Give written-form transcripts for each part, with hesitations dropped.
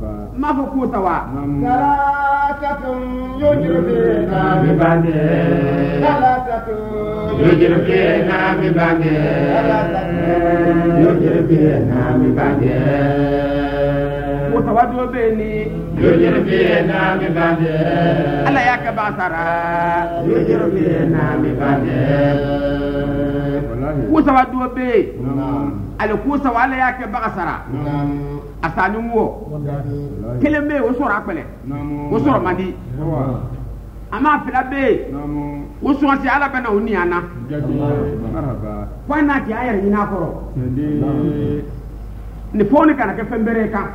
ma fo ku tawa salatatu yujribina bi bande salatatu yujribina bi bande yujribina bi bande ku tawa do be ni yujribina bi bande ala ya ka ba sara yujribina bi bande ku tawa do be ala ku tawa ala ya ka ba sara asani wo keleme o soro apele o soro mandi ama fila be o soro si ala bana oni ana na ti ayere ni na koro ni foni kana ke fembere ka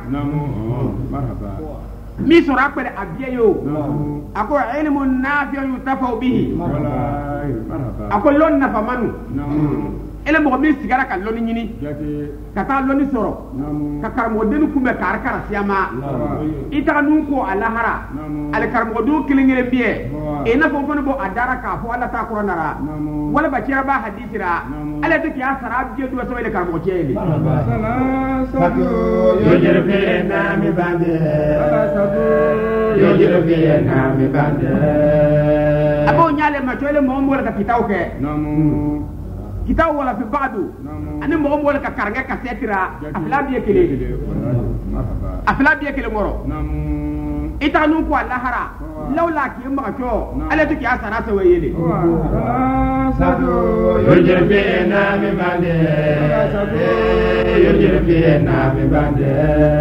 mi soro apele abiye yo ako ilmu nafi'u yutafau bihi ako lon na famanu ele mo mi sigara ka loni nyini kata loni soro ka karmo denu kumbe kar siyama ita nun ko alahara al karmo du kilingere biye e na fon fon bo adara ka fo Allah ta qur'anara wala ba kira ba hadithira ala to ki asara biye du so ele karmo cheli sabu yujribe na mi bande sabu yujribe na mi bande abo nyale ma chole mo mo ka kitaw ke kitaw wala fi ba'du ani mo mo ka karanga ka setira afla biye kele ngoro ita nu ko lahara lawla ki ma ko ala to ki asara sa wayele sadu yujribina mi bande yujribina mi bande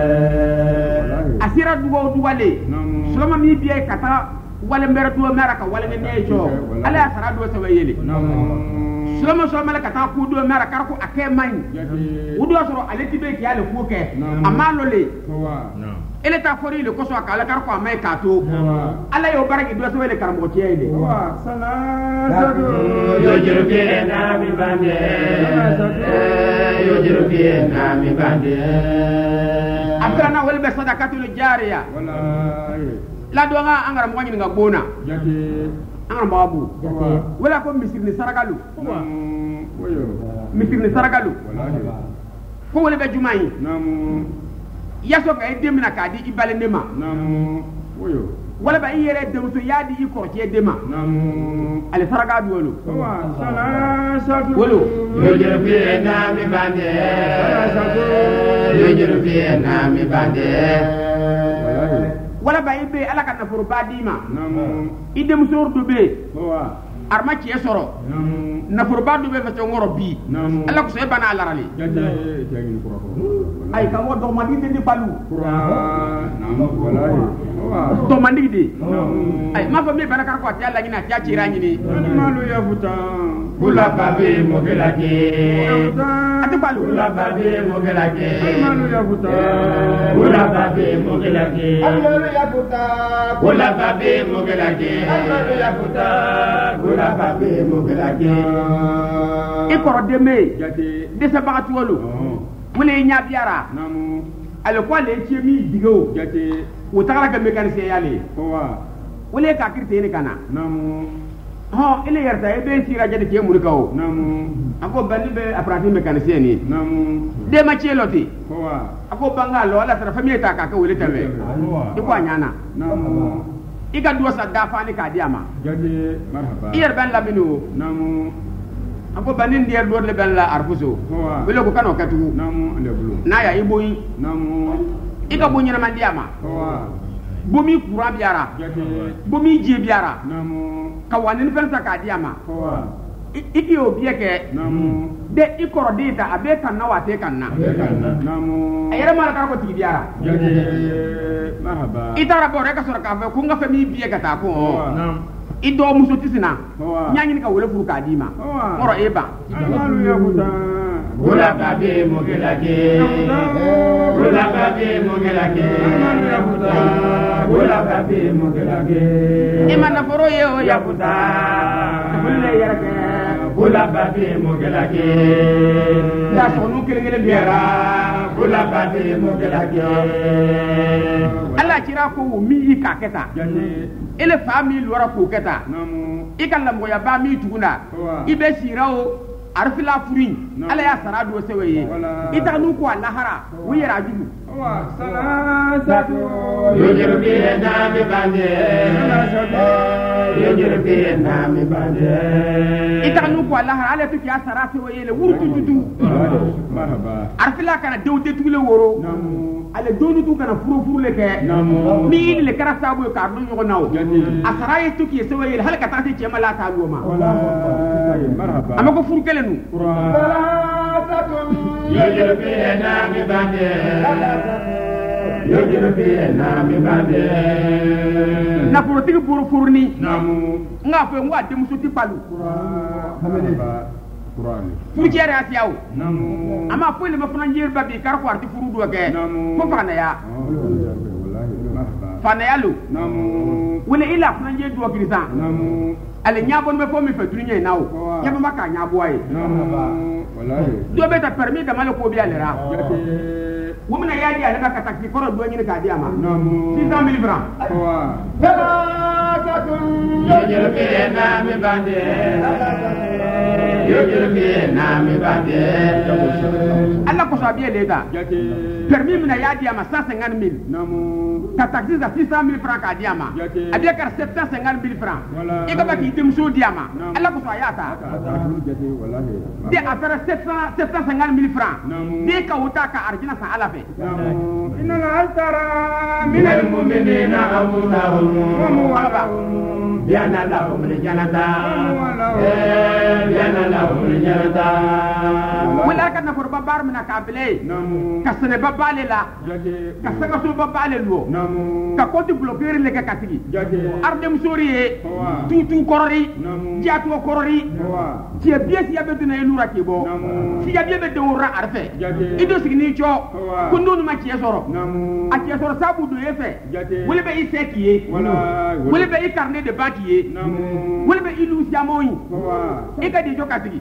asira duwale sulama mi biye kata wala mbere do mera ka wala ne nejo ala asara do sa wayele sulama so mala kata ku do mera kar ko ake man wudo soro ale tibe ki ale ku ke amalo le ele ta fori le ko so akala kar ko amay kato ala yo baraki do so wele kar mo tiede salatu yujribina mi bande yujribina mi bande afrana wal be sadaqatul jariya la do nga angara mo ngi nga bona angara babu wala ko misir ni saragalu misir ni saragalu ko wala be jumay yaso ka edemina ka di ibale nema wala ba yere de muso yadi i korje dema ale saragadu wolo wolo yujribina mi bande yujribina mi bande wala ba ibe ala ka nafuru badima ide musor do be arma ci soro nafuru badu be fa to ngoro bi ala ko se bana alarali ay ka mo do mandi de balu do mandi de ay ma fa me bana kar ko ti ala ngina ti ci ranyini malu ya futa kula babe mo gelake ati balu kula babe mo gelake malu ya futa kula babe mo gelake malu ya futa kula babe mo gelake malu ya futa kula babe mo gelake ikoro deme de se bagatu wolo mune nya biara ale ko le ci mi digo o tagara ka mécanicien yale wole ka kirte ni kana ha ile yarda e be sira jade ke muri kawo ako bandi be apprenti mécanicien ni de ma ci loti ako banga lo ala tara famille ta ka wole tawe iko anyana ika duwa sa dafa ni ka diama iyar ban labinu ako banin dier do le ben la arfuso wele ko kano katu na ya iboyi ika bo nyina mandiama bomi kura biara bomi je biara ka wanin pensa ka diama iki obiye ke de ikoro dita abe kan na wate kan na ayere mala ka ko ti biara itara bore ka sura ka fe ku nga fe mi biye ka ta ko ido muso tisina nyanyi ka wole furu ka dima ngoro eba amalu ya buta wala babe mo gelake wala babe mo gelake amalu ya buta wala babe mo gelake imana foro ye o ya buta bulle yarake wala babe mo gelake ya sonu kele biara wala babe mo gelake Allah kira ko mi ka keta ele famille wara ko keta ikalla mo ya ba mi tuguna ibe sirawo arfila furin ala ya saradu seweye ita nu ko lahara wira jugu يجر فيه نام بانده يجر فيه نام بانده إتعنوك والله على تكي أسراتي ويلي ورتو جدو أرفلا كان دوتي تولي ورو على دونو تو كان فرو فرو لك مين اللي كرا سابو يكاردو يغناو أسرائي تكي سوى يلي هل كتاتي جمع لا تعلو ما أما كو فرو كلنو يجر فيه نام بانده يجر فيه نام بانده na porotigi buru furni nga fe ngwa de musuti palu furjere asiaw ama pole ma fana njir babi kar ko arti furu do ke ko fana ya lu wala ila fana njir do krisan ale nyabon be fo mi fe dunya nawo nyaba maka nyabo ay do be ta permis da malo ko bi alera wumna yaadi ala baka taksi koro do nyini ka di ama 600,000 francs يجر فيه نام بانده يجر فيه نام بانده Allah ko sabi lega permis mina yaadi ama 150,000 ka taxi za 600,000 francs ka di ama abia kar 750,000 francs e ka baki demso di ama Allah ko sayata de affaire 750,000 francs de ka wuta ka arjina sa alafe inna al-tara min al-mu'minina anfusahum wa بيانا لهم الجنة بيانا لهم الجنة ولا كنا فور بابار من كابلي كسر بابالي لا كسر كسر بابالي لو كقول بلوكير لك كاتي أردم سوري توتو كوري جاتو كوري تي بيس يبدو نيلورا كيبو تي يبدو نورا عرفه إدو سكني شو كنون ما تيسورو أتيسورو سابو دو يفه ولا بيجي سكيه ولا بيجي كارني دباكيه ولا بيجي لوس ياموي إيه كدي جو كاتي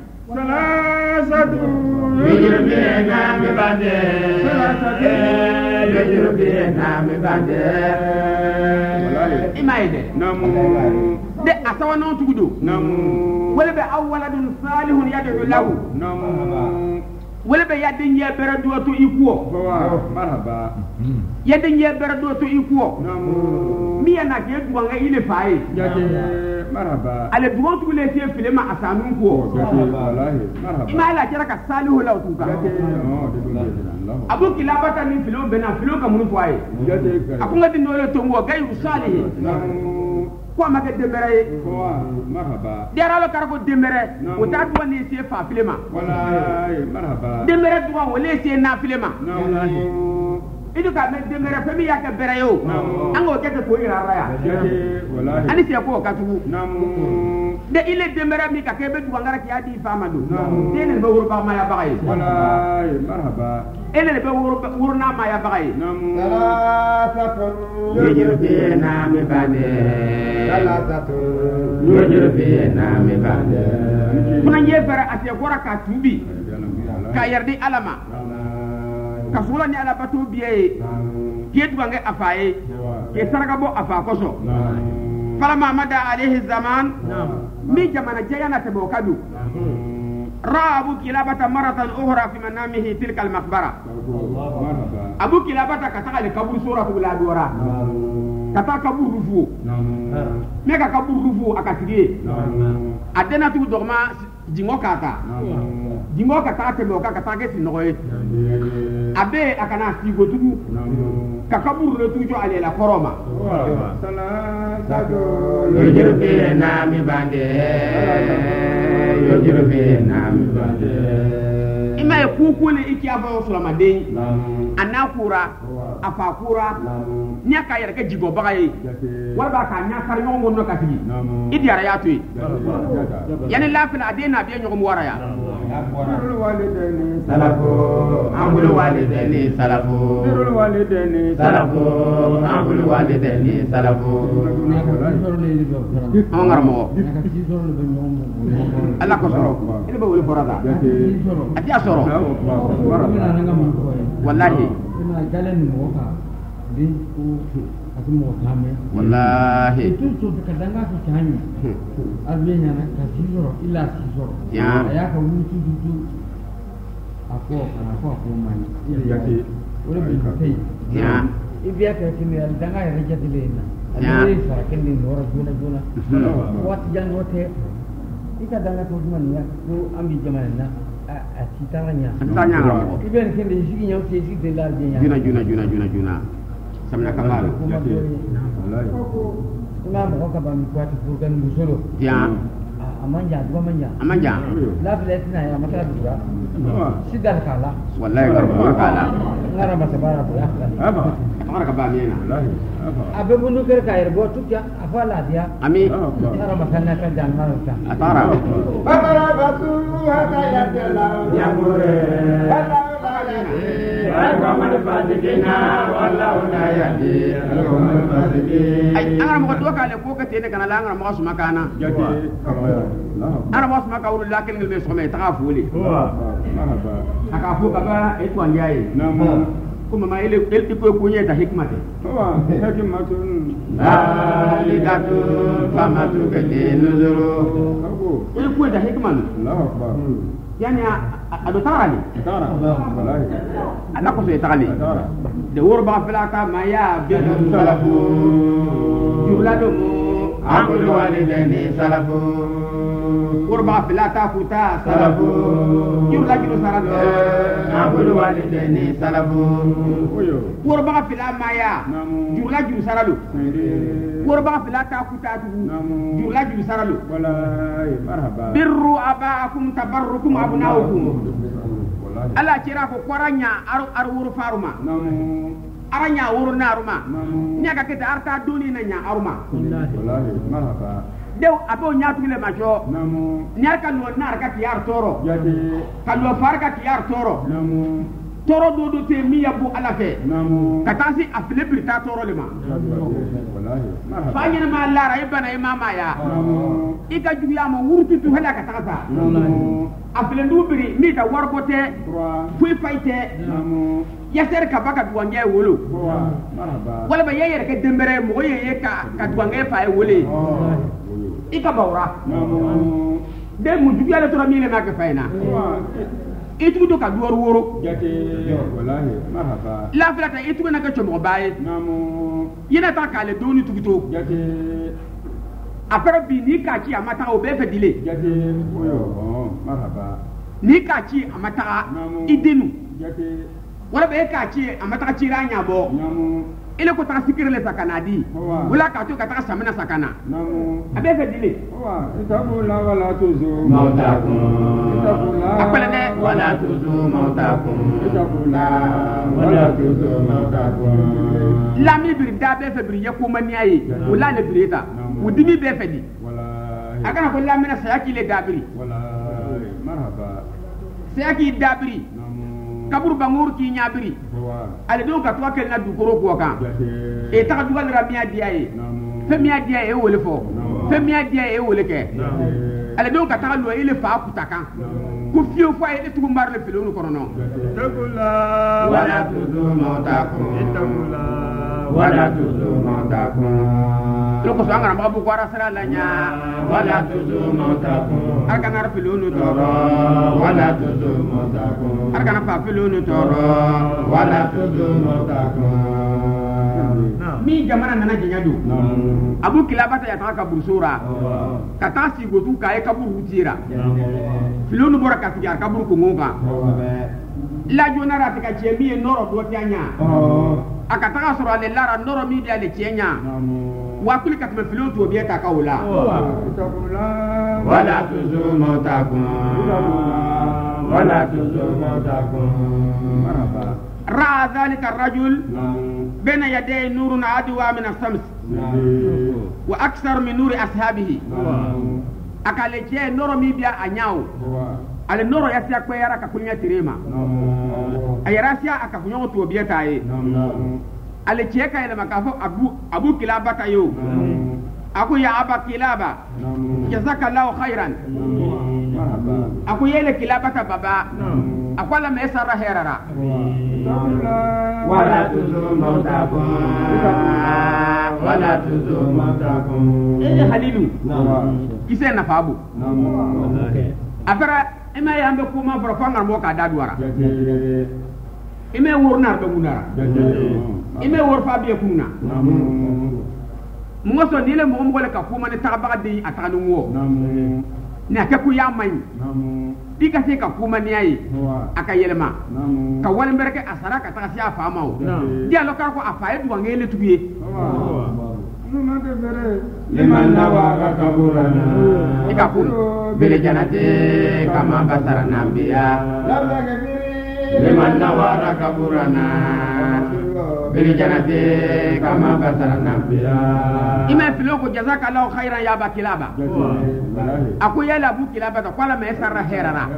يجر فيه نام بانده يجر فيه نام بانده إما يده de asawa non tugudo wala be awwaladun salihun yad'u lahu wala be yadin ya beradu to ikuo marhaba yadin ya beradu to ikuo miya na ke duwanga ile fae marhaba ale duwan tu le tie filema asanun ko wallahi marhaba ima la jara ka salihu law tuka abu kilabata ni filo bena filo ka mun fae akunga din dole to mo gayu salih kwa ma ke dembere kwa marhaba dera lo karako dembere o ta duwa ni se fa filema wallahi marhaba dembere duwa wole se na filema wallahi idu ka me dembere femi ya ke bere yo ango ke ko ira raya wallahi ani se ko ka tu de ile dembere mi ka ke be duwa ngara ki adi fama do dene be wuro ba ma ya bagay wallahi marhaba ele be wuro na ma ya bagay يجر فيه نام بانده يجر فيه نام بانده kuna nye fere ate gora ka tubi ka yardi alama ka sula ni ala batu biye ke duwange afaye ke sarga bo afa koso fala mamada alayhi zaman mi jamana jayana te bokadu رأى أبو كلابة مرة أخرى في منامه تلك المقبرة أبو كلابة كتاك لكبر سورة ولاد ورا كتاك كبر رفو ميكا كبر رفو أكاسيري أدنا تو دوغما جيمو كاتا جيمو كاتا تبوكا كتاك سنوي أبي أكنا سيغو تدو ككبر رتوجو على لا كروما يجر فيه نام باندي يجر فيه نام باندي إما يكوكولي إكي أفا سلامدين أناكورا أفاكورا نيكا يركا جيغو بغاي ولا كا نيكا يونغو نو كاسي إدي راياتوي يعني لا فلا دينا بيان يوم ورايا سلفو أمبل والدين سلفو سلفو أمبل والدين سلفو أمغرمو الله كسرو إلي بقول برادا أتي أسرو والله والله itu tu kadang aku cahaya artinya nak kasih zoro illa zoro ya ka wutu aku main jadi Ora bi sei. Ya. Ibia ka kini al danga ya rejatile na. Ya. Al sa kini nora juna. Wat jang wote. Ika danga to man ya ko ambi jamana na. A citaranya. Tanya ngam. Ibia kini sigi nyaw te sigi de lar jenya. Juna. Samna kamal. Wallahi. Kuma mo ka ba mi kwati furgan musolo. Ya. Amanja. La filetina ya mata dura. Sidal kala. Wallahi garba kala. Ngara masabara bu ya. Aba. Amara ka ba miena. Wallahi. Aba. Abe bunu ker kair bo tukya afala dia. Ami. Ngara masana ka dan marata. Atara. Babara batu hata ya tela ya mure. Al-Qamal Fadikina wallahu la yahdi al-Qamal Fadikina. Ay angara mo to kale ko ka tene kana la angara mo suma kana. Jadi Ana mo suma ka wulu lakin ngel me so me ta fuli. marhaba. Aka fu ka ba e to andiaye. Namu. Kuma ma ile ko kunye ta hikmate. Wa hikmatun Alikatu famatu kete nuzuru. Abu. Ile ko ta hikman. Allahu Akbar. Yani ado tarani. Tara. Wallahi. Ana ko so tarani. Tara. De wor ba filaka ma ya bi salafu. Julado mo Abdul walidaini salafu. wor ba filaka futa salafu. Julado sarado. Abdul walidaini salafu. Oyo. Wor ba fila ma ya. Namu. Julado sarado. Sende. Wor ba filaka futa tu. Namu. Julado sarado. Wallahi marhaba. Birru abaakum tabarrukum abnaukum. Wallahi. Ala kira ko koranya ar wuru faruma. Namu. Aranya wuru naruma. Namu. Nyaka kete arta doni na nya aruma. Wallahi marhaba. Dew abo nyatu le majo. Namu. Nyaka no nar ka tiyar toro. Jadi. Kallo farka tiyar toro. Namu. Toro do te miya bu ala fe. Namu. Katasi afle birta toro le ma. Wallahi marhaba. Fanyina ma lara ibana imama ya. Namu. Ika juya ma wurtu tu hala ka tagasa. Namu. Afle ndubiri mi ta warbote. Trois. Fui faite. Namu. Yaser ka baka duwange wolo. Trois. Marhaba. Wala ba yeyere ke dembere mo yeye ka duwange fa e wole. Ika bawra. Namu. De mu juya le tora mi le ma ka faina. Trois. Itu do ka duwar woro. Jadi. Wallahi marhaba. La filata itu na ka chomo baye. Namu. Yena ta ka le doni tugito. Jadi. Afara bi ni ka ci amata o be fe dile. Jadi. Oyo. Marhaba. Ni ka ci amata Namu. idenu. Jadi. Wala be ka ci amata ci ranya bo. Namu. Ile ko ta sikire le sakana di. Wa. Wala ka to ka ta samina sakana. Namu. Abe fe dile. Wa. Itabula wala tuzu. Mautakum. Itabula. Apele de Wala tuzu mautakum. Itabula. Wala tuzu mautakum. lami bir da be fe bir yako mani ayi wala le bireta wudimi be fe di Wallahi. akana ko lamina sayaki le dabiri Wallahi. Marhaba. sayaki dabiri Namu. kabur bangur ki nyabiri Wa. ale don ka to kel na du koro ko kan Jadi. e ta dugal rabia dia yi Namu. fe miya dia e wole fo fe miya dia e wole ke Jadi. ale don ka ta lo ile fa ku takan Namu. ku fiyo fa ile tugu mar le filo ko no Itabula. Wala tuzu mautakum. Itabula. Wala tuzu mautakum. loko so angara ma bu ko rasala la nya Wala tuzu mautakum. arka na filo no Toro. toro Wala tuzu mautakum. arka na fa filo no toro Wala tuzu mautakum. mi jamana nana jenya do Namu. abu kilabata ya ta ka bursura ka ta si gotu ka e kaburu tira filo no bora ka tijar kaburu ko ngonga la jona ra ta ka chemi e noro do tianya aka ta soro ale lara noro mi dia le tianya Namu. wa kuli ka tme filo to bieta ka wala Itabula. Wala tuzu mautakum. Wala tuzu mautakum. Marhaba. ra dhalika ar-rajul Namu. baina yaday nurun adwa min as-shams Jadi. wa akthar min nuri ashabihi Namu. aka le je noro mi bia anyao Wa. ale noro ya sia kwera ka kunya tirema Namu. ayara sia aka kunyo to bieta e Namu. ale je ka ile makafo abu kilabata yo Namu. aku ya aba kilaba Namu. jazakallahu khairan Marhaba. aku yele kilabata baba Namu. akwala me sara herara Itabula. Wala tuzu mautakum. Wala tuzu mautakum. halilu Namu. kise na fabu Namu. afara ema ya ambe kuma fara fangar mo ka daduara Jadi. ime wurna do munara ime wor fa be kunna mo so ni le mo mo le ka kuma ne ta ba de atanu wo ne ka ku ya mai dika se ka kuma ni ai aka yelma ka wal merke asara ka ta sia fa mawo dia lo ka ko afa e duwa ngele tuye liman nawara kaburana ika kun bil janati kama basara nabiya liman nawara kaburana bil janati kama basara nabiya ima filo ko jazakallahu khairan ya bakilaba aku yala bu kilaba ta kwala me sarra herara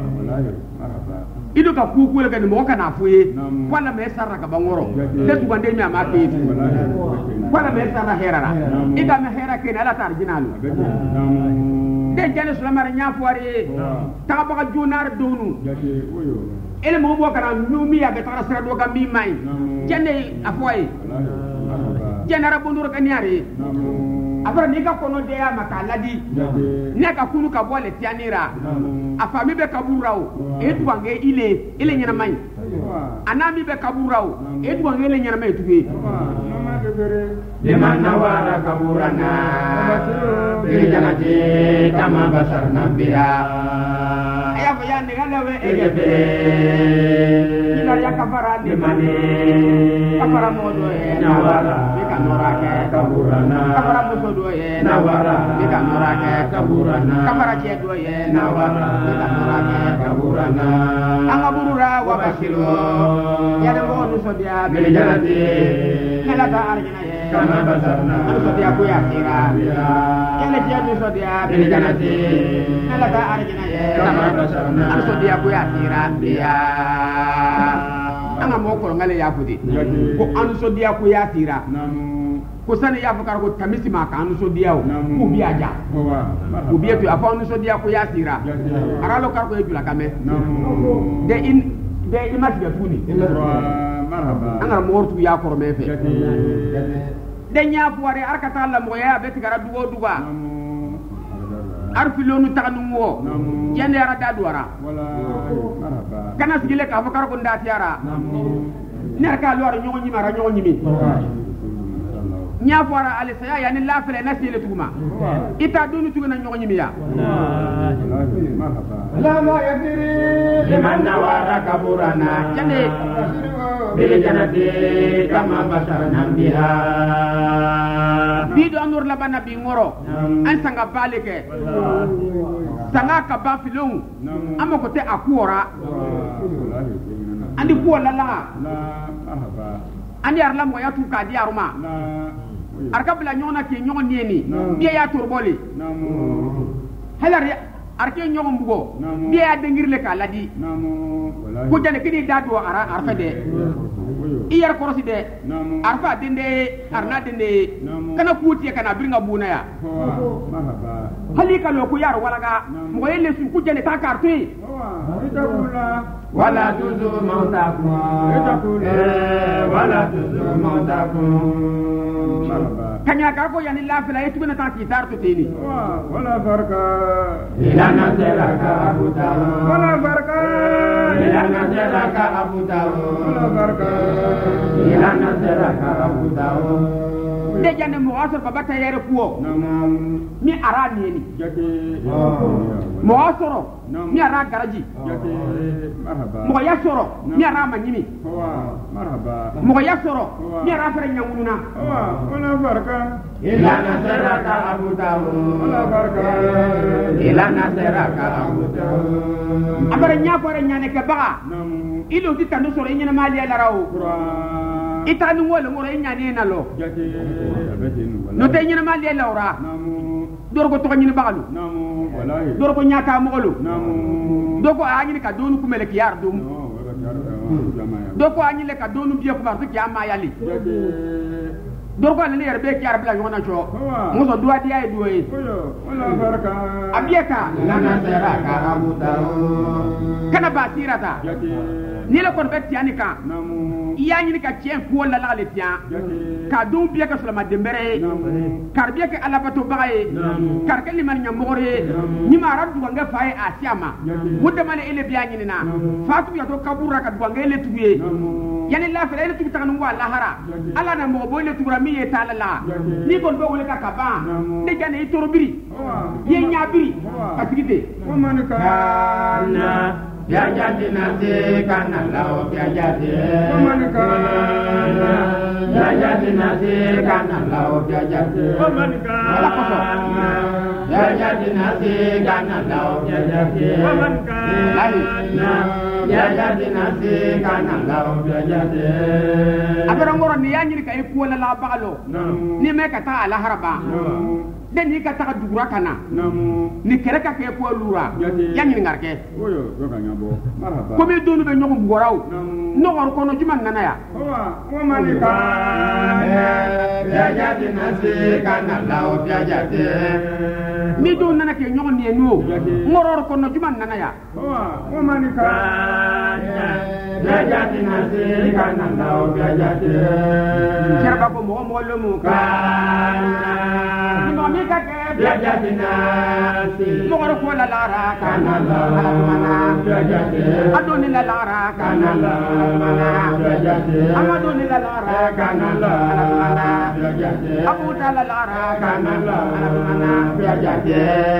ido ka kuku le kan mo kana fuye kwala me sarra ka bangoro de tu bande mi ama ke kwala me sarra herara ida me hera ke ala tar jinalu de jale sulamar nya fuare ta ba junar donu ele mo mo kana nyumi ya betara sera do ga mi mai jenne afoy jenara bondur ka niare afara ni ka kono de ya makaladi ne ka kunu ka bole tianira afami be kaburao e tuange ile nyana mai anami be kaburao e tuange ile nyana mai tuwe liman nawara kaburana bil janati kama basarna biha aya ya ne galewe egebe ila ya kafara ni limani kafara modo e nawara bika norake kaburana kafara modo e nawara bika norake kaburana kafara chedo e nawara bika norake kaburana anga burura wa bashiru ya de mo no so dia bil janati kala ta arjina e kama basarna an so dia ko ya tira ele je no so dia bil janati kala ta arjina e kama basarna an so dia ko ya tira dia anga mo ko ngale ya fudi ko an so dia ko ya tira ko sani ya fakar ko tamisi ma ka an so dia ko biya ja ko biya to afa an so dia ko ya tira aralo kar ko e jula kame de imas ga tuni marhaba anga mo wortu ya ko me fe de nya fuare arkata Allah mo ya be tigara dugo duga arfilonu taganu wo yende ara da duara wala marhaba kana sigile ka fakar ko ndati ara ner ka lor nyongo nyima ra nyongo nyimi nya fuara ale saya yani la fele na sile tuguma ita dunu tuguna nyongo nyimi ya marhaba la ma yadiri liman nawara kaburana yende bil janati kama basarna biha bido anur labana bi ngoro an sanga baleke sanga ka ba filon amako te akuora andi ko lala marhaba andi arlam ko yatu ka di aruma arka bla nyona ke nyon nieni biya ya turboli halar arke nyon mbugo biya dengirle ka ladi ko jane kidi dadu ara arfede iyar korosi de arfa dende arna dende kana kuti kana biringa buna ya marhaba hali kalo ko yar walaga mo yelle su ku jane ta kartu wala tuzu mautakum wala tuzu mautakum marhaba kanya ka ko yani la fila yetu na ta ki tartu tini wala farqa ila nazaraka abuta wala farqa ila nazaraka abuta wala farqa ila nazaraka abuta de jane mo asor babata yere kuo mi ara nieni mo asoro mi ara garaji marhaba mo yasoro mi ara manyimi marhaba mo yasoro mi ara fere nyanguna wala farqa ila nazaraka abuta wala farqa ila nazaraka abuta abara nya ko re nyane ke baga ilo ti tanu soro nyane mali ala rawo ita ni wala ngoro nyane na lo no te nyane mali ala ora dor ko to nyane bagalu wallahi dor ko nyata mo golu doko anyini ka donu kumele ki yar dum doko anyile ka donu biya ko bar ki amma yali dorko le yerbe ki arbla yona cho muso duwa dia e duwe wala baraka abiyaka lana seraka abuta kana basirata ni le kon betti anika iya ni ka cien ko la la le tian ka dum biya ka sulama dembere kar biya ka ala bato baye kar ka liman nya mogore ni ma rabdu nga faye asiama wudde mane ele biya ni na fatu ya to kabura ka duwa ngele tuye yani la fere ele tubi tan wa lahara ala na mo boyle tubra mi ye talala ni kon be wole ka kaba de jane itorobiri ye nyabiri atigide wa man kana Biajati nasi kana lao biajati. man kana Biajati nasi kana lao biajati. man kana Biajati nasi kana lao biajati. man kana Biajati nasi kana lao biajati. abara ngoro ni yanyi ka iko la bagalo ni me ka ta ala haraba den ni ka ta dugura kana ni kere ka ke ko lura yanyi ngarke oyo doka nyabo marhaba ko be donu be nyogum bugoraw no war ko no juman nana ya wa man kana Biajati nasi kana lao biajati. mi do nana ke nyogon ni no ngoror ko no juman nana ya wa man kana Biajati nasi kana lao biajati. cerba ko mo mo lo mu ka no mi ka ke Biajati nasi mo ngor ko la lara kana kana lao biajati. adoni la lara kana Kana lao biajati. amadoni la lara kana Biajati. abu dala lara kana Biajati.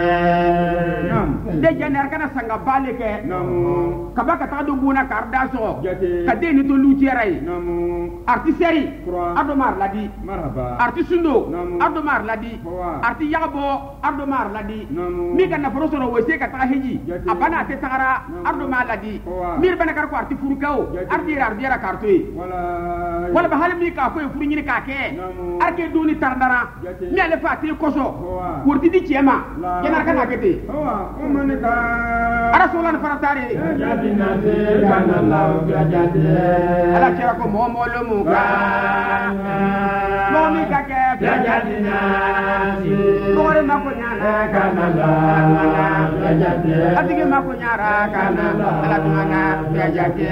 de jener kana sanga bale ke namu kabaka ta do buna karda so Jate. ka de ni to lu tirai namu arti seri Kura. adomar ladi marhaba arti sundo Namu. adomar ladi Bawa. arti yagbo adomar ladi Namu. mi kana professor wese ka ta heji Jate. abana te tagara Namu. adomar ladi Bawa. mir bana kar ko arti furukao Jate. arti ra kartoy wala ba halim mi ka ko furu nyini ka ke Namu. arke duni tardara Jate. mi ale fati koso Bawa. kurti di chema La. kenar kana kete wa man kana ara solan faratare Biajati nasi kana lao biajati. ala kera ko mo lo mu ka mo mi ka ke Biajati nasi Bore mako nyana kana lao biajati. atige mako nyara kana ala tumana biajake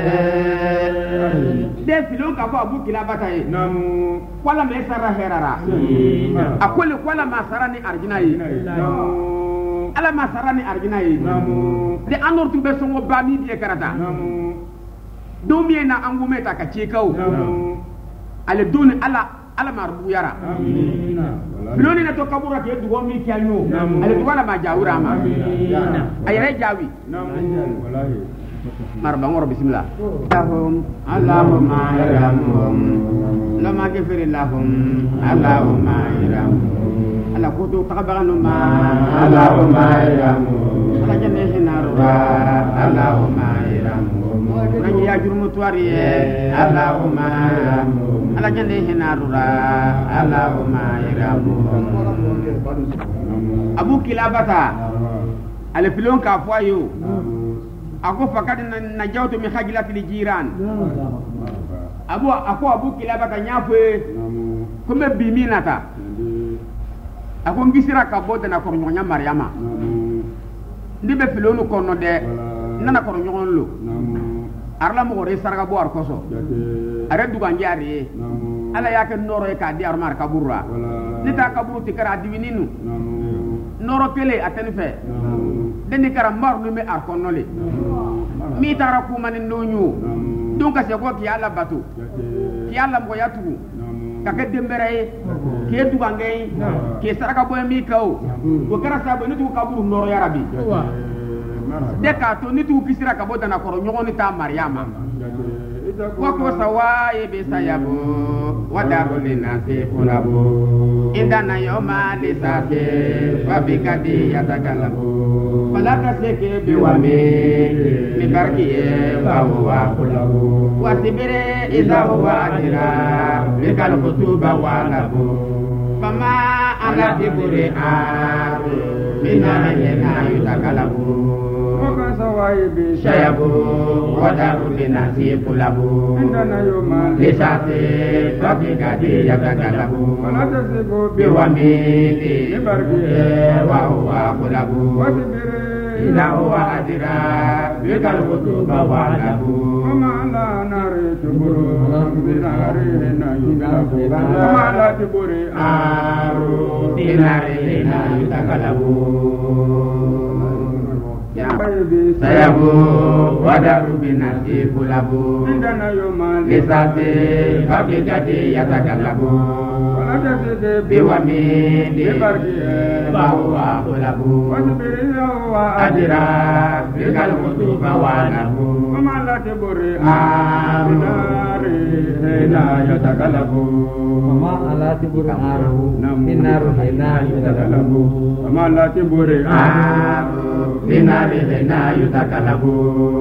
de filon ka ko abu kila bataye namu wala me sarra herara akole wala ma sarani arjina yi namu ala ma sarani arjina yi namu de anor tu be songo bami die karata namu domi na angume ta ka chekau namu ale doni ala marbu yara amina filoni na to kabura ke dugo mi kyanyo Namu. ale dugo la ma jawura ma amina ayere jawi namu wallahi marba ngoro bismillah Allahumma yarhamhum. lama gafir lahum Allahumma yarhamhum. ala kudu taqabalanu ma Allahumma yarhamhum. ala janne hinaru Allahumma yarhamhum. nani ya jurmu tuariye Allahumma yarhamhum. ala janne hinaru Allahumma yarhamhum. abu kilabata ale filon ka fwayo namu ako fakad najawtu min khajlati jiran abu kilabata nyafwe namu kumbe biminata ako ngisira ka boda na kor nyonya maryama namu ndibe filonu kono de nana kor nyon lo namu arla mo gore sarga bo ar koso jate are duga njaari namu ala yake noro e ka di armar kaburra wala nita kaburu tikara divininu namu noro pele ateni fe namu deni kara mar no me ar konole mi tara ku manin nonyu namu donc c'est quoi qui a la bateau jate qui a la moya tugu namu ka ke dembere ke duga ngay ke saraka boy mi kaw ko kara sabo nitu kaburu noro ya rabbi de ka to nitu kisira ka boda na koro nyogoni ta maryama wako sawa ebe sayabu wadaru linasi kunabu indana yoma lisase wabikadi yatakalabu falaka seke biwami mibarkiye wahuwa kulabu wasibire izahuwa adira bikal kutuba walabu fama ala tibure aru minahena yutakalabu shayabu wadaru binasi kulabu lisate babigadi yatagalabu biwamili wa huwa kulabu ila huwa adira bikal kutuba wa nabu وما نار تبرو بنار يتكلبو وما لا تبري aru binari lina yutakalabu sayabu wadaru binasi kulabu lisate babigadi yatagalabu biwamili wa huwa kulabu adira bikal kutuba wa nabu وما لا تبري بنار هنا يتكلبو وما لا تبر عاره بنار هنا يتكلبو وما لا تبري binari lina yutakalabu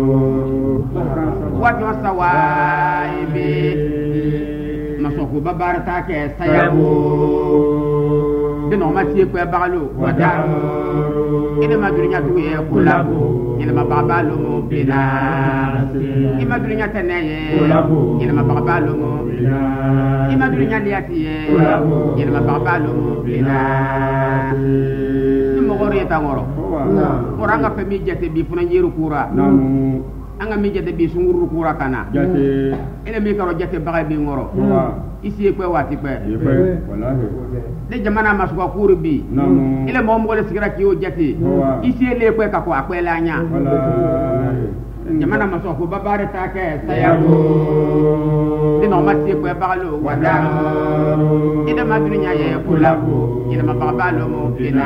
wato sawaibi masoko babarata ke sayabu dino mati ko bagalo wadaru ina madurinya tuye kulabu ina mababalo mo binasi ina madurinya tenaye kulabu ina mababalo mo binasi ina madurinya liatiye kulabu ina mababalo mo binasi mo gore tangoro oranga pe mi jete bi funa nyiru kura anga mi jete bi sunguru kura kana jate ene mi karo jete baga bi ngoro isi ko wati pe wallahi de jamana masuka kuru bi ile mo mo le sigira ki o jete isi le ko ka ko akwela nya wallahi jamana masuka ko babare ta ke sayabu de no mati ko bagalo wadaru ide madrinya ye kulabu ide mababalo mo bina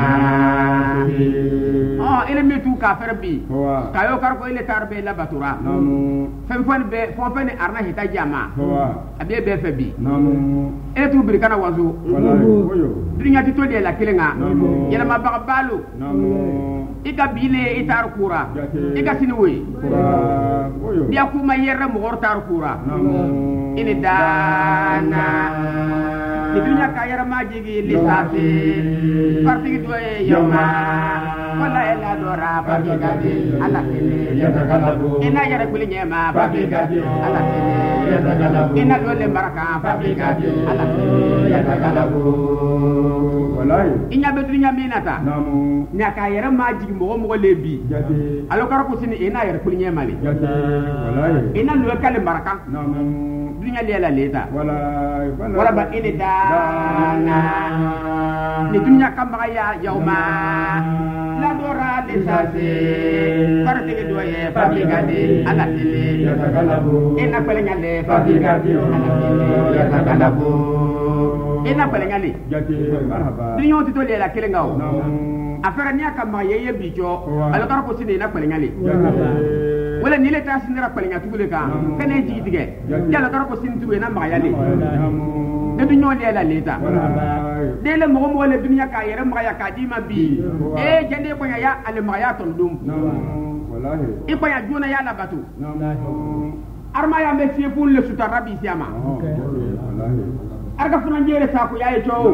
ile mi tu ka ferbi kayo kar ko ile tarbe la batura fem fon arna hita jama abe be febi ile tu bir kana wazo dunya ti to de la kelenga yela mababalo iga bile itar kura iga sinwe dia kuma yerra mo hortar kura ini dana di dunya kayara majigi lisati parti doye yoma wala ela dora parti gadi ala yatakalabu ina yara kuli nyema parti gadi ala yatakalabu ina dole baraka parti gadi ala yatakalabu wallahi inya be dunya minata nya kayara majigi mo lebi alo kar ko sini ina yara kuli nyema le wallahi ina lo kale baraka dunya lela leta wala ba ini dana ni dunya kamba ya yauma la dora lisasi parti doye fabricade ala tele yatakalabu ina pele nyale fabricade yatakalabu ina pele nyale marhaba dunya tito lela kelengao afara ni akamba yeye bijo ala kar ko sini ina pele nyale wala ni le ta sinira pele nya tugule ka kene jidige yalla kar ko sini tuwe na magayale de dunya lela leta de le mo le dunya ka yere magaya ka di ma bi jende ko ya ale magaya ton dum wallahi ko ya jona ya la batu arma ya me fie pour le suta rabi siama wallahi arga funa njere sa ko yaay ciow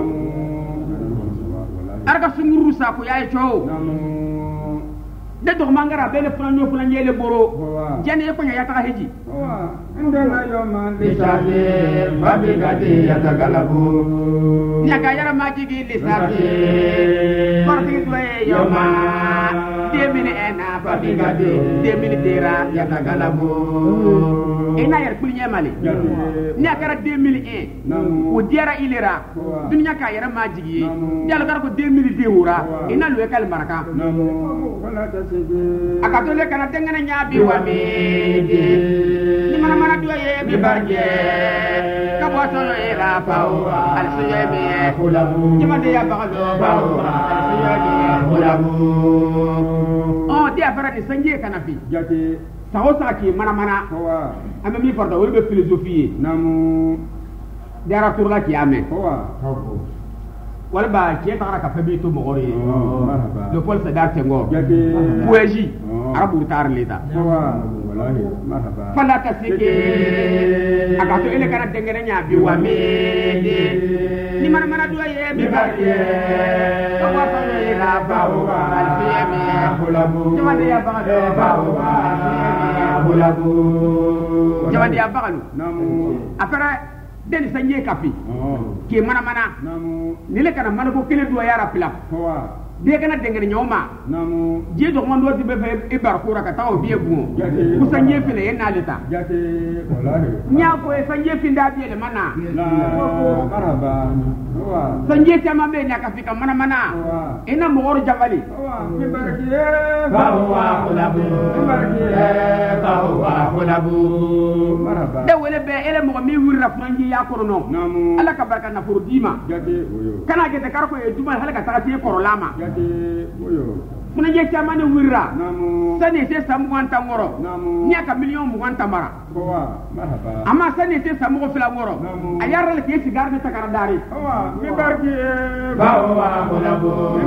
arga sunguru sa ko yaay ciow de do mangara bele funa njele boro jene ko ya ta heji ndana yoma lisati fabricade yatakalabu nyaka yara majigi lisati parti doye yoma demini ena fabricade demini dera yatakalabu ina yar kulnya mali nyaka ra 2001 o diara ilera dunya ka yara majigi yalla gar ko 2000 deura ina lo kal maraka wala tasiji akatole kana dengana nyabi wa mi ni mana doye bi barje ka bo to era pao al suyebe kulabu jima de ya bagalo pao al suyebe kulabu dia fara ni sanje kana fi jati sahosa ki mana ame mi farda wol be philosophie namu dara turla ki ame wala ba ki ta ka fabi to mogori le pol se dar tengo poésie arabu tar leta wallahi marhaba fala tasike akato ele kana dengere nya bi wa me ni mana doye bi barke ko wa fa le la ba wa al hulabu. Jamandi ya bagalu. Bawa hulabu. Jamandi ya bagalu. Namu. Afara den sanye kapi. Ki mana. Namu. Nile kana mana ko kile do yara pila. Kowa. Biye kana dengene nyoma. Namu. Je do ngondo ti be fe e bar kura ka taw biye bu. Jate. Ku sanye fele en alita. Jate wallahi. Nya ko e sanye finda biye le mana. La marhaba. Kowa. Sanje chama be nya kafika mana. Ina mogoro jabali. Kowa. Kibaraki. Bawa hulabu. Bawa hulabu. Marhaba. De wele be ele mo mi wirra franji ya korono. Namu. Alla ka barka na furudima. Jate oyo. Kana ke te karko e duma hala ka tagati korolama. Jate oyo. Muna je chama ne wirra. Namu. Sani se samu anta ngoro. Namu. Nya ka million mu anta mara. Kowa. Marhaba. Ama sani se samu ko fila ngoro. Namu. Ayarra le ke sigar ne takara dari. Kowa. Kibaraki. Bawa hulabu.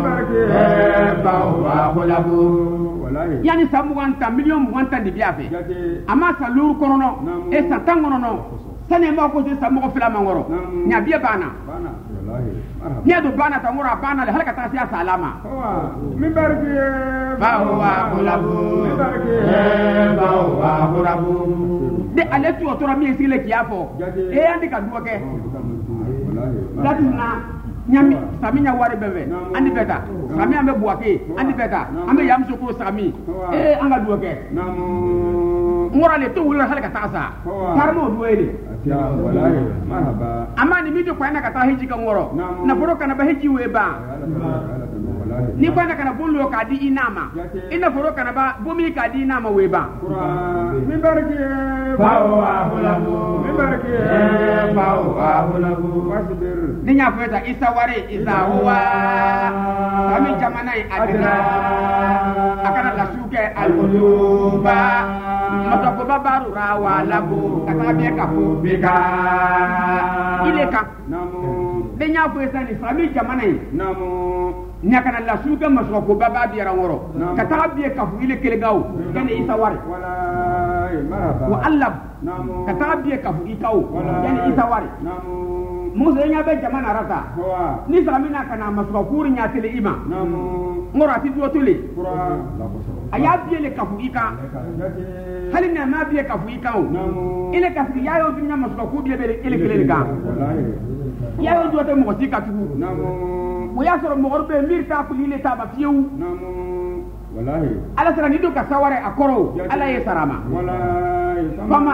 Bawa hulabu. Wallahi. Yani samu anta million mu anta di biafe. Jate. Ama sa lur korono. Namu. E sa tangono no. Sani ma ko se samu ko fila mangoro. Namu. Nya biya bana. Bana. Wallahi. Marhaba. Nya do bana ta ngoro bana le hala ka tagati salama. Kowa. Mibaraki. Bawa hulabu. Mibaraki. Bawa hulabu. De ale tu otora mi esile kiafo. Jate. E andi ka duwa ke. Wallahi. That is na nyami sami nya wari bebe. Andi beta. Sami ambe buake. Andi beta. Ambe yamso ko sami. E anga duwa ke. Namu. Ngora le to wula hala ka tagasa. Karmo duwele. Ya wallahi. Marhaba. Ama ni mijo kwa ina kata hiji ka ngoro. Namu. Na foro kana ba hiji we ba. Wallahi. Ni kwa kana bolo ka di inama. Ina foro kana ba bomi ka di inama we ba. Qur'an. Mibaraki. Bawa hulabu. Mibaraki. Bawa hulabu. Wasbir. Ni nya feta isa ware isa huwa. Kami jamanai adina. Akana la suke al-quluba. Mata ko babaru rawa labu. Kata biya ka fu Bika. ile ka. Namu. Ni nya feta ni sami jamanai. Namu. Nya kana la suke maso ko baba biya ngoro. Kata biya ka fu ile kele gaw. Kene isa ware. Wallahi. Marhaba. Wa allab. Namu. Kata biya ka fu ikaw. Kene isa ware. Namu. Musa nya be jamana rata. Kowa. Ni samina kana maso kuri nya tele ima. Namu. Ngoro ati duwa tole. Qur'an. Aya biye le kafu ika. Jate. Hali na ma biye kafu ika o. Namu. Ile kasi ya yo dunya maso ku biye bele ile kele ga. Wallahi. Ya yo duwa te mo sika tugu. Namu. Wo ya soro mo orbe mir ta ku ile ta ba fiu. Namu. Wallahi. Ala sara ni do ka saware akoro. Ala ye sarama. Wallahi. Kama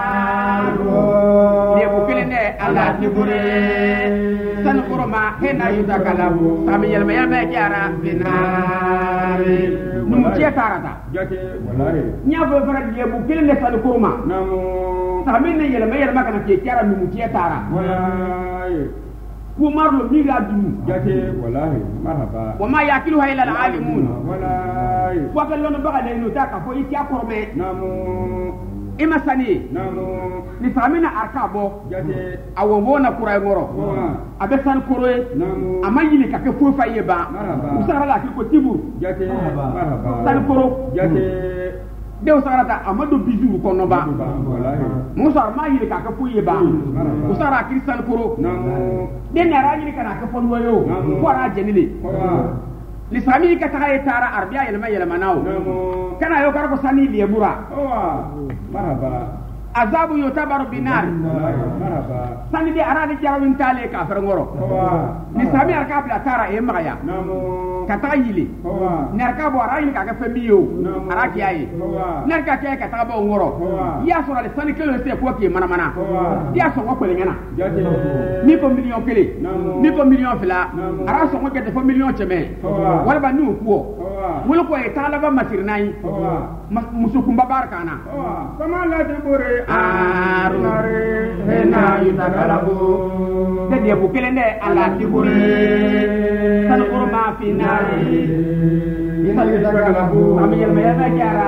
aro. Ye bu kele ne ala tibure. San koroma hena yuta kalabu. Sami yelma yelma jara binari. Numu tie tarata. Jate. Wallahi. Nya bo fara ye bu kele ne san koroma. Namu. Sami ne yelma kana tie tiara numu tie tara. Wallahi. Kumarlo mira dum. Jate. Wallahi. Marhaba. Wa ma yakiluha illa al-alimun. Wallahi. Wa kallo no baga le no ta ka fo iti akorme. Namu. Ima sani. Namu. Ni samina arka bo. Jate. Awo wona kuray ngoro. Abe san koroe. Namu. Amayili ka ke fo fa yeba. Marhaba. Usara la ki ko tibu. Jate. Marhaba. San koro. Jate. De usara ta amado bizu ko no ba. Wallahi. Musa ma yili ka ke fo yeba. Usara ki san koro. Namu. De na ra yili kana ke fo noyo. Ko ra jenile. Kowa. Lisami ka ta tara arbiya yelma nawo. Namu. Kana yo kar ko sani lebura. Kowa. Marhaba. Azabu yutabaru binar. Marhaba. Sani de arani jarawin tale ka fer ngoro. Kowa. Ni sami arka bla tara e magaya. Namu. Kata yili. Kowa. Nerka bo arayi ka ka femiyo. Araki ayi. Kowa. Nerka ke ka taba ngoro. Ya sura le sani kelo se ko ke mana. Ya so ko ngana. Jate. Ni ko million kele. Namu. Ni ko million fila. Namu. Ara so ko ke de million cheme. Wala ba nu ko. Wala ko e tala ba masirnai. Musukumba barkana. Kama la tibure. Arunare hena yutakalabu. De dia bukele ne ala tibure. San kurma finari. Hena yutakalabu. Ami yelma yelma jara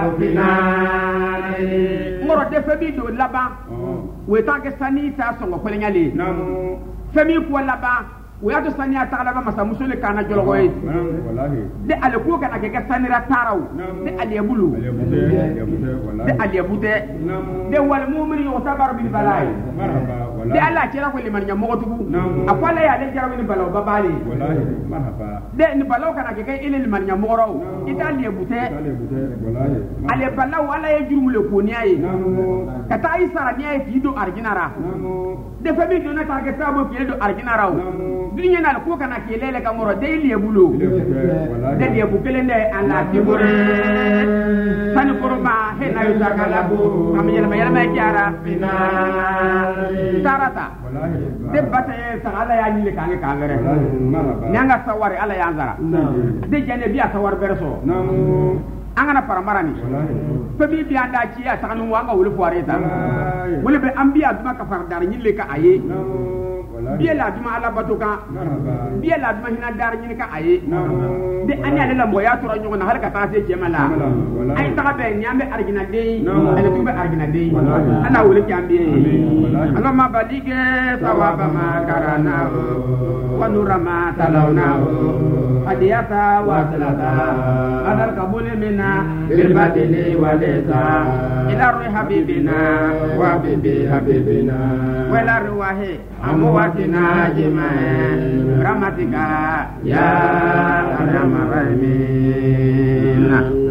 finari. Ngoro de febi do laba. We ta ke sani ta songo kwelenyale. Namu. Femi ko laba. We ya to sani ata laba masa musole kana jologoy. Wallahi. De ale ko kana ke sanira taraw. De ale bulu. De ale bute. De wal mu'min yutabar bil balai. Marhaba. de Allah kira ko liman nyamo tugu akwala ya le jarawi ni balaw babali wallahi marhaba de ni balaw kana ke kay ilil liman nyamo raw itali bute wallahi ale balaw wala ya jurmule ko ni ayi kata ay sara ni ay fido arginara de fami do na target tabo fi do arginara dunya na ko kana ke lele ka ngoro de liye bulo de liye bukele ne Allah tibure sani kurba he na yusa kala bu am yelma kiara bina tarata de bata sa ala ya ni le kange kangere nyanga sawari ala ya nzara de jane biya sawar berso angana paramarani fabi biya da ci ya sanu wanga wulu fuare ta wulu be ambiya duma ka far dar ni le ka aye biya la duma ala batuka biya la duma hina dar ni ka aye de anya la mo ya tura nyona har ka ta se jemala ay ta be nyambe argina de ala tumbe argina de ana wulu ki ambiye Allah ma balige sawaba ma karana wa nurama talawna hadiyata wa salata adar kabul minna بالبدل وليسا إلى روح حبيبنا وحبيب حبيبنا وإلى روح أمواتنا جميعا برحمتك يا أرحم الراحمين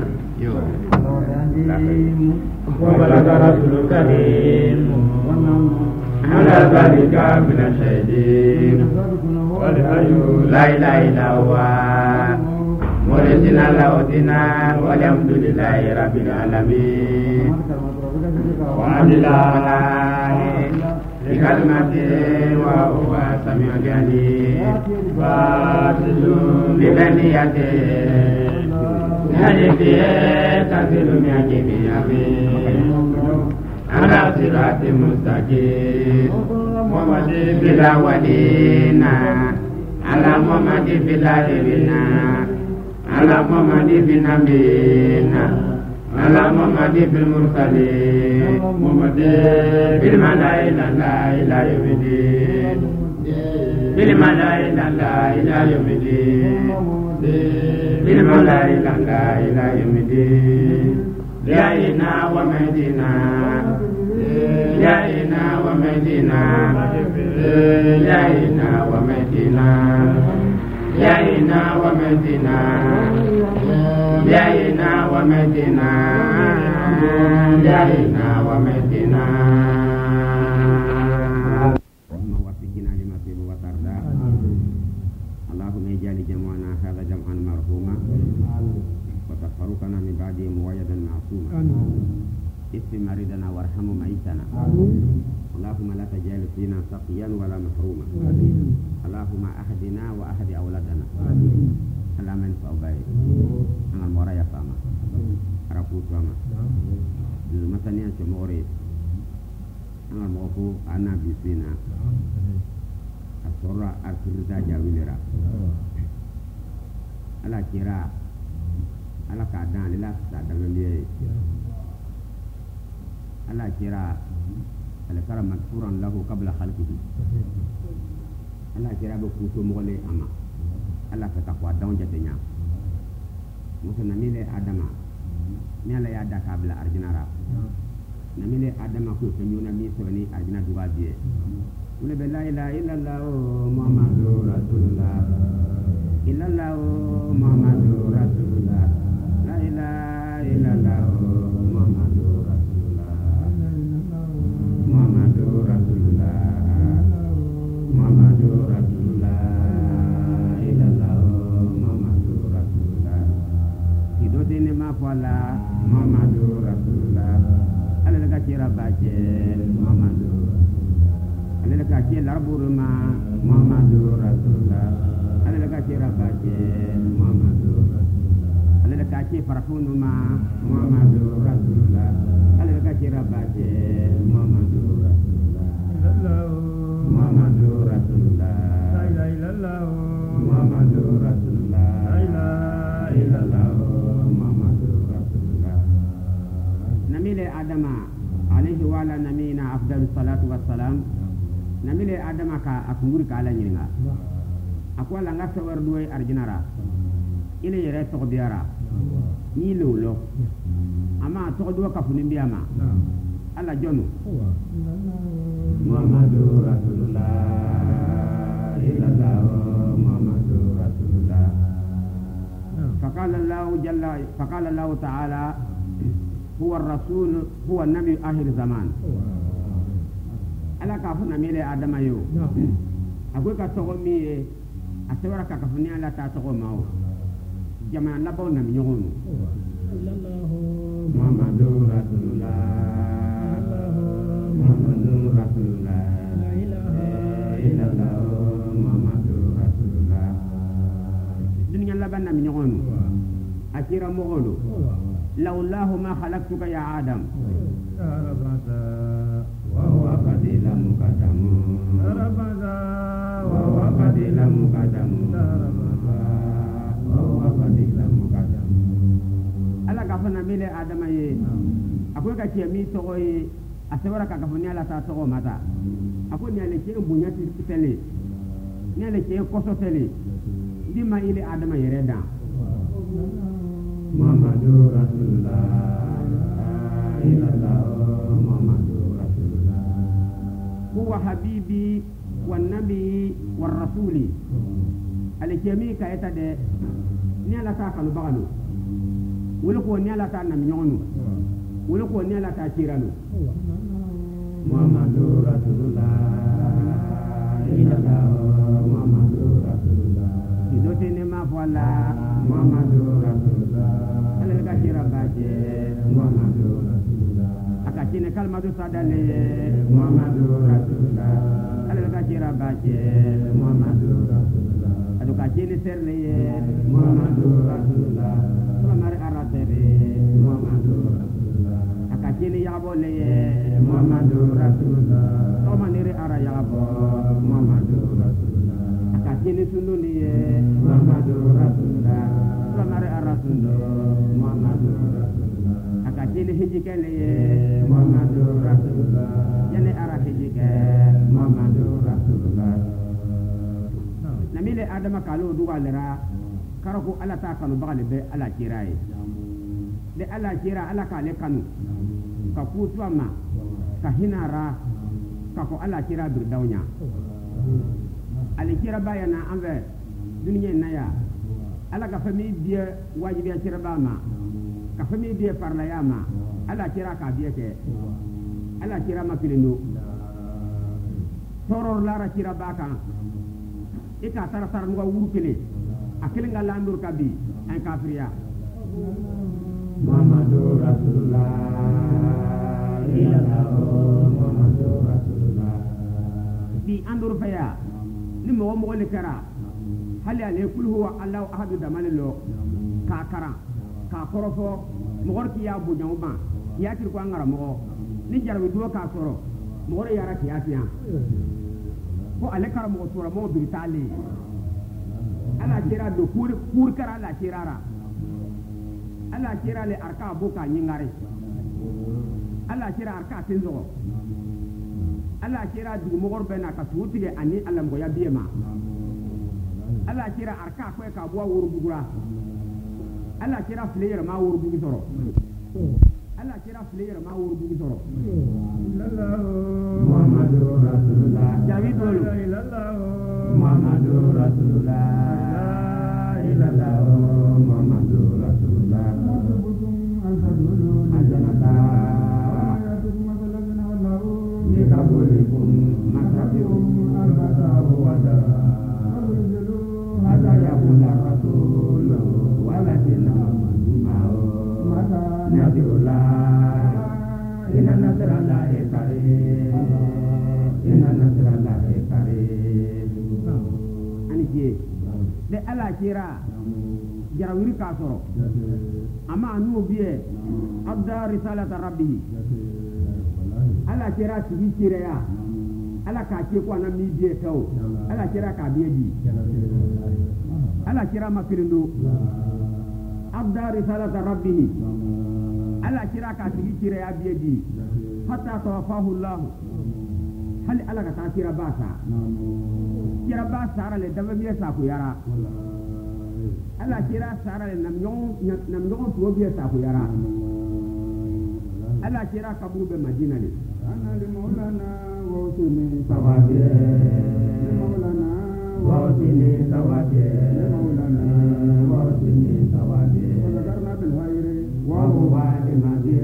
وبلغ رسول كريم على ذلك من الشهيدين لا إله إلا هو ورسنا لوتنا والحمد لله رب العالمين وعلى الله بكلمته وهو سميع العليم فاصل ببنيته هدفه تنزل من جميع على صراط مستقيم محمد بالأولين على محمد بالآخرين على محمد في نبينا على محمد في المرسلين محمد في الملائكة إلى يوم الدين في الملائكة إلى يوم الدين في الملائكة إلى يوم الدين يائنا ومدينة يائنا ومدينة يائنا ومدينة يائنا ومدينة يائنا ومدينة يائنا ومدينة اللهم وفقنا لما تحب وترضى اللهم اجعل جمعنا هذا جمعا مرحوما وتفرقنا من بعده مؤيدا معصوما اشف مريضنا وارحم ميتنا اللهم لا تجعل فينا سقيا ولا محروما اللهم أهدنا وأهد أولادنا على من فأباي أنا المرايا فاما أركوت فاما مثلا يا أنا الموقوف أنا بسينا الصورة الكرزة جاويلرا على كرا على كادان لا كادان ليه على كرا على كرم مغفورا له قبل خلقه Allah kira be kuto mogole ama Allah ka takwa dawn jatenya musa namile adama ni ala ya da kabla arjinara namile adama ko fenyuna mi soni arjina duwa biye ule be la ilaha illallah muhammadur rasulullah illallah muhammadur rasulullah la ilaha illallah muhammadur rasulullah muhammadur rasulullah muhammadur rasulullah illallah muhammadur rasulullah idote ne ma fala muhammadur rasulullah ala ka kira baje muhammadur ala ka kira larburma muhammadur rasulullah ala ka kira baje muhammadur rasulullah ala ka kira farfunuma muhammadur rasulullah ala ka kira baje muhammadur rasulullah Muhammadur Rasulullah la ilaha illallah Muhammadur Rasulullah la ilaha illallah Muhammadur Rasulullah namile adama alayhi wa ala nabiyina afdalus salatu wassalam namile adama ka akunguri ka ala nyinga akwala nga sawar duwe arjinara ile yere to biara ni lolo ama to do ka funin biama ala jonu Muhammadu Rasulullah illallah Muhammadu Rasulullah فقال الله تعالى هو الرسول هو النبي آخر الزمان ala ka funa mele adama yo akwai ka togo mi asewara ka funi ala ta togo mawo jama na bawo na mi nyogonu Muhammadu Rasulullah Muhammadu Rasulullah la ilaha illallah Muhammadu Rasulullah dunya laban na mi nyogonu akira mogolo lawlahu ma khalaqtuka ya adam وهو قديل مقدم وهو قديل مقدم وهو قديل مقدم ala ka fana mele adama ye akwai ka ce mi togo ye asewara ka fani ala ta togo mata akwai ni ale ce bunya ti tele ni ale ce koso tele di ma ile adama yere dan Muhammadu Rasulullah illallah هو حبيبي والنبي والرسول الكيمي كايتا دي نيالا تا كانو باغانو ولكو نيالا تا نام نيونو ولكو نيالا تا تيرانو محمد رسول الله الى الله محمد رسول الله يدوتي نما فوالا محمد رسول الله على الكثير باجي محمد رسول الله akachine kalma do sadale محمد رسول الله على الكثير باجي محمد رسول الله adu kachine serle محمد رسول الله mari aratere محمد رسول الله akachine yabole محمد رسول الله manire ara yabo محمد رسول الله akachine sununi محمد رسول الله mari arasundo محمد رسول الله akachine hijikele محمد رسول الله yane ara hijike محمد رسول الله namile adama kalo dugalera karako ala ta kanu bagale be ala kiraye de ala kira ala kale kanu ka kutuwa ma ka hinara ka ko ala kira birdawnya ala kira bayana anve duniya naya ala ka fami biye wajibi ya kira ba ma ka fami biye parla ya ma ala kira ka biye ke ala kira ma pilendo toror lara kira baka ika tara tara nuga wuru kele akele nga landur kabi en kafiriya Muhammadu Rasulullah illallah Muhammadu Rasulullah bi andur faya ni mo le kara hali ale kul huwa allah ahad damalilo ka kara ka korofo mogor ki ya bujaw ba ya tir ko ngara mo ni jarbi do ka soro mogor yara ki afiya ko ale kara mo sura mo bi tali ala kira do kur kara ala kirara ala kira le arka boka nyingare ala kira arka tinzo ala kira du mogor bena ka tutige ani alam go ya biema ala kira arka ko ka bo wuru bugura ala kira fleyer ma wuru bugu soro ala kira fleyer ma wuru bugu soro Muhammadu Rasulullah jawi dolu Muhammadu Rasulullah illallah Muhammadu Rasulullah ajanata yakabulikum masabikum albatahu wada ada yakuna rasul walakin ma'u nabiullah inna nasrallahi karim inna nasrallahi karim ani je de ala kira jarawiri ka soro ama anu biye abda risalata rabbi ala kira tibi kire ya ala ka ke ko na mi biye taw ala kira ka biye di ala kira makirindo abda risalata rabbi ala kira ka tibi kire ya biye di hatta tawafahu allah hal ala ka kira basa kira basa ara le dabe biye sa ku yara ala kira sara le nam yon to biye sa ku yara ala kira kaburu be madina le ana li maulana wa usni sawabi maulana wa usni sawabi maulana wa usni sawabi zakarna bil hayri wa huwa al-mahdi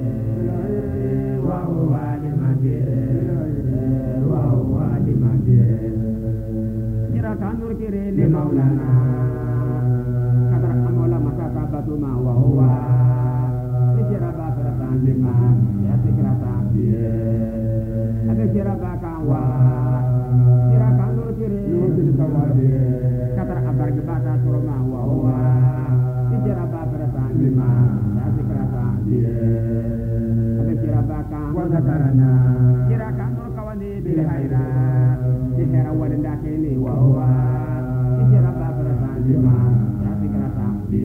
wa huwa al-mahdi wa huwa al-mahdi kira kanur kire le maulana kadar amola masata batuma wa huwa kira ba faratan lima ya kira ta ada kira ba kan wa kira kanur kire usni sawabi kadar abar gebata surma wa huwa kira ba faratan lima ya kira ta ada kira ba kan wa zakarna kira kanur kawani bil hayra kira walanda kene wa huwa kira ba faratan lima ya kira ta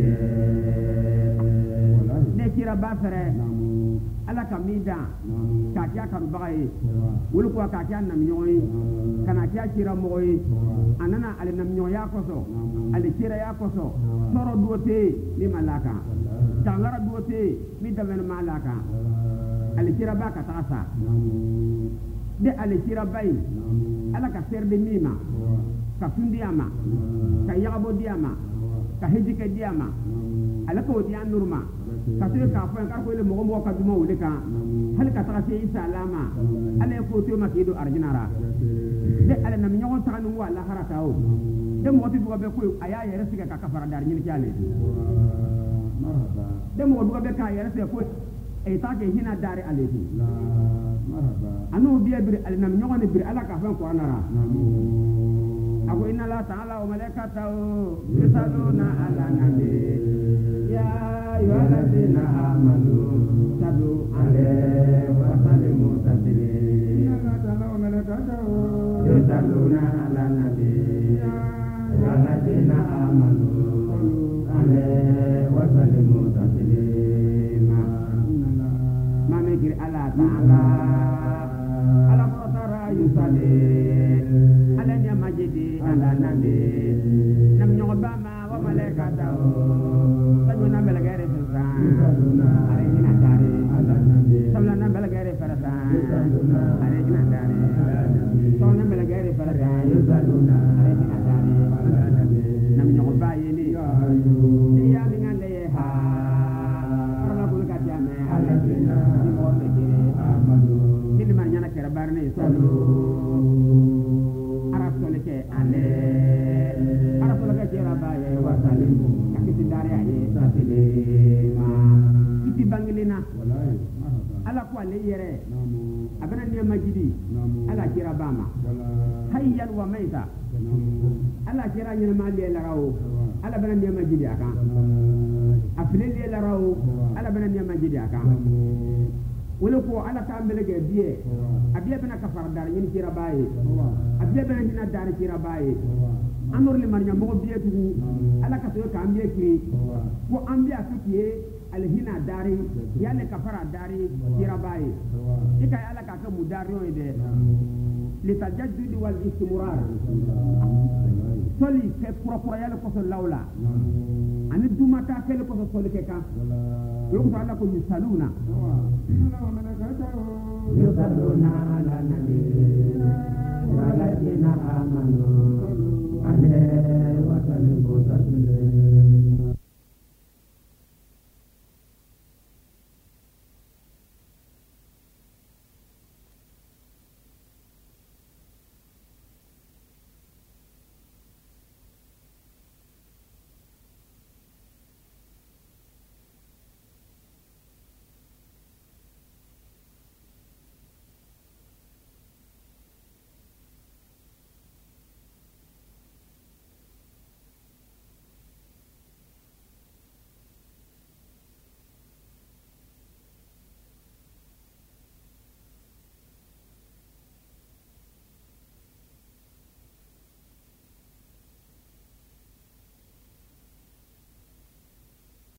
ne kira ba fere ala ka mida ka kya karu bagai wul ko ka kya nam nyoy kana kya kira moy anana ale nam nyoy ya koso ale kira ya koso soro duote ni malaka tangara duote mi daven malaka ale kira ba ka tasa de ale kira bai ala ka ser de mima ka fundi ama ka yabo diama ka hejike diama ala ko dian nurma ka to ka fa ka ko le mo mo ka duma wule ka hal ka ta se isa lama ala ko to ma kido arjinara de ala nam nyago ta nu wala harata o de mo ti duga be ko aya yere siga ka kafara dar nyin kyale marhaba de mo duga be ka yere se ko e ta ke hina dare aleji la marhaba anu biya bir ala nam nyago ne bir ala ka fa ko anara ako inna la ta'ala wa malaikatahu yusalluna ala nabi ya ayyuhallazina amanu sallu alaihi wa sallimu taslima inna la ta'ala wa malaikatahu yusalluna ala nabi ya ayyuhallazina amanu sallu alaihi wa sallimu taslima ma mikir ala ta'ala ala mutara yusalli ala nyamajidi ala nabi nam nyoba ma wa malaikatahu sanu na belagare fesa ala ina dare ala nabi sabla na belagare farasa ala ina dare so na belagare farasa yusaluna ala ina dare ala nabi nam nyoba yini ya bingande ha ala kul katiyame ala ina mo tekire amadu dilman nyana kera barne salu ala ko ale yere abana ne majidi ala kira bama hayyan wa maita ala kira nyina mali la rawo ala bana ne majidi aka afile le la rawo ala bana ne majidi aka wala ko ala ka ambelege biye abiya bana kafar dar yin kira baye abiya bana nyina dar kira baye anor le marnya mo biye tu ala ka to ka ambiye ki ko ambiya tukiye alhina dari yale kafara dari kirabai ika ala ka ka mudario ide litajaddud wal istimrar soli ke propra yale ko lawla ani dumata ke ko soli ke ka yo ko ala ko yusaluna yusalluna ala nabi wa alladhina amanu